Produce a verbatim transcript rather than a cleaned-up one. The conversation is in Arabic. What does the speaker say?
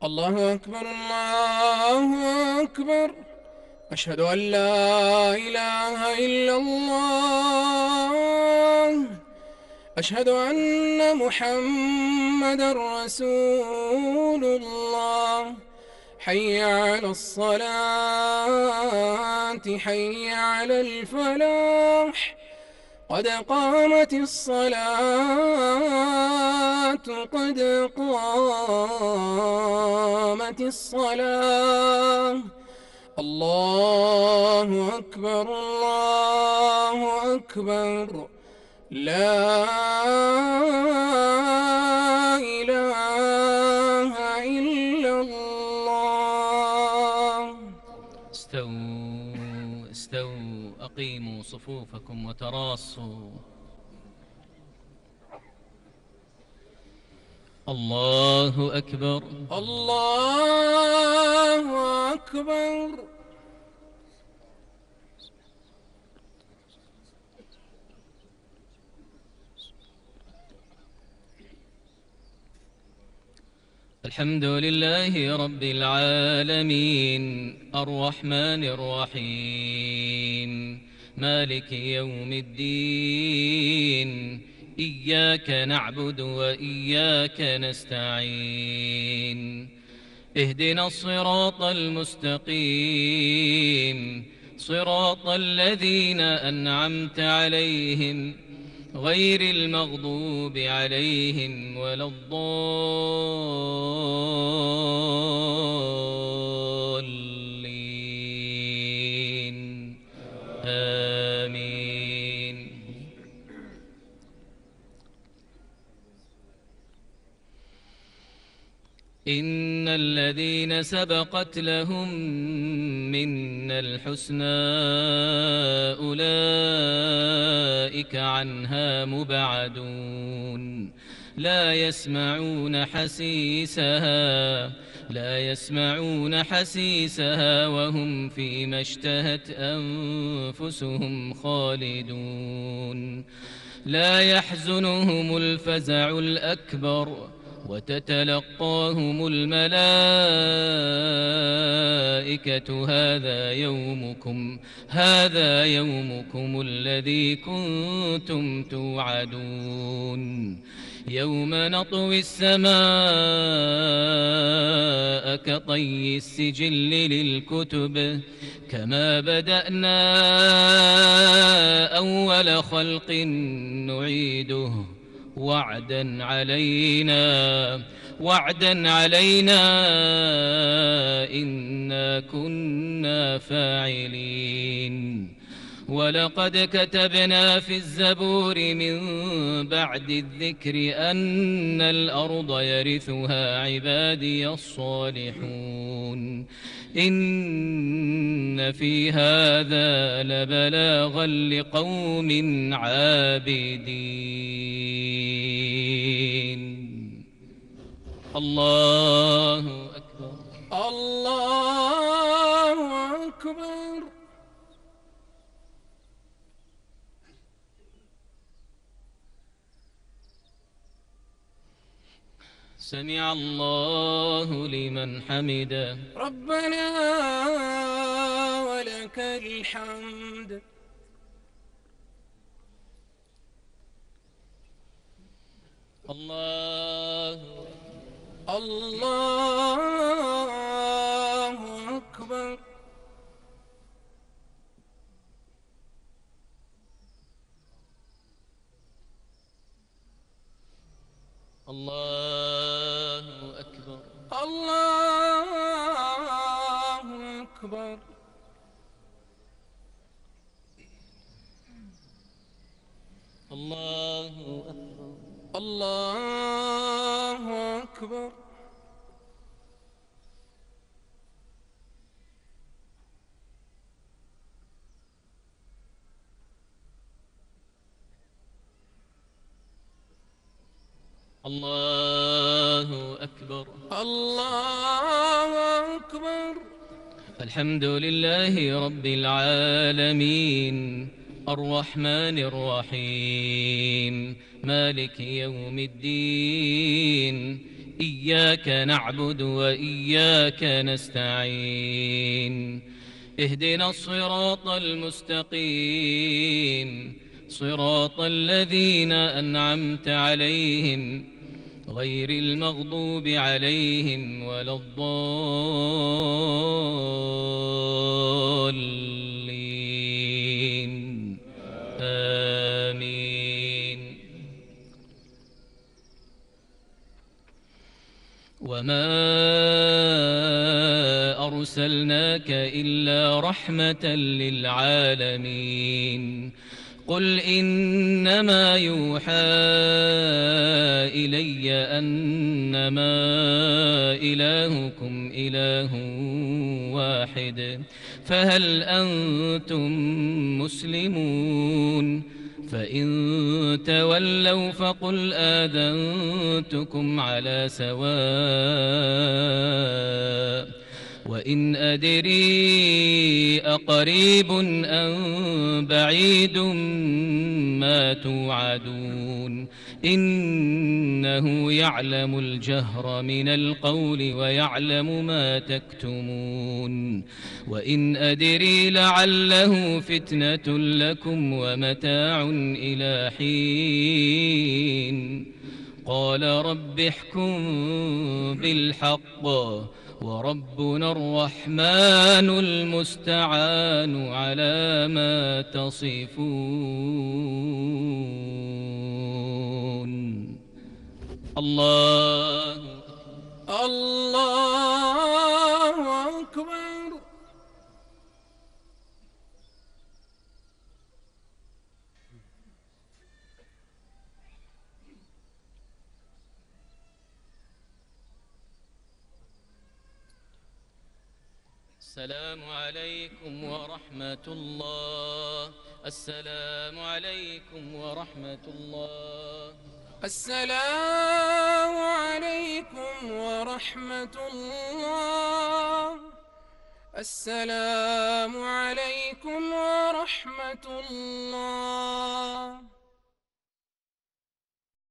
الله أكبر الله أكبر. أشهد أن لا إله إلا الله. أشهد أن محمدًا رسول الله. حي على الصلاة حي على الفلاح. قد قامت الصلاة قد قامت الصلاة. الله أكبر الله أكبر. لا إله إلا الله. استووا استووا أقيموا صفوفكم وتراصوا. الله أكبر الله أكبر. الحمد لله رب العالمين الرحمن الرحيم مالك يوم الدين إياك نعبد وإياك نستعين اهدنا الصراط المستقيم صراط الذين أنعمت عليهم غير المغضوب عليهم ولا الضالين آمين. إن الذين سبقت لهم منا الحسنى أولئك عنها مبعدون لا يسمعون حسيسها لا يسمعون حسيسها وهم فيما اشتهت أنفسهم خالدون لا يحزنهم الفزع الأكبر وتتلقاهم الملائكة هذا يومكم هذا يومكم الذي كنتم توعدون يوم نطوي السماء كطي السجل للكتب كما بدأنا أول خلق نعيده وعدا علينا وعدا علينا إنا كنا فاعلين ولقد كتبنا في الزبور من بعد الذكر أن الأرض يرثها عبادي الصالحون إن في هذا لبلاغا لقوم عابدين. الله أكبر الله أكبر. سمع الله لمن حمده ربنا ولك الحمد. الله الله أكبر. الله أكبر الله أكبر. الله أكبر الله أكبر. الله أكبر الله أكبر. الحمد لله رب العالمين الرحمن الرحيم مالك يوم الدين إياك نعبد وإياك نستعين اهدنا الصراط المستقيم صراط الذين أنعمت عليهم غير المغضوب عليهم ولا الضالين آمين. وما أرسلناك إلا رحمة للعالمين قل إنما يوحى إلي أنما إلهكم إله واحد فهل أنتم مسلمون فإن تولوا فقل آذنتكم على سواء وإن أدري أقريب أم بعيد ما توعدون إنه يعلم الجهر من القول ويعلم ما تكتمون وإن أدري لعله فتنة لكم ومتاع إلى حين قال رب احكم بالحق وربنا الرحمن المستعان على ما تصفون. الله الله أكبر. السلام عليكم ورحمة الله. السلام عليكم ورحمة الله. السلام عليكم ورحمة الله. السلام عليكم ورحمة الله.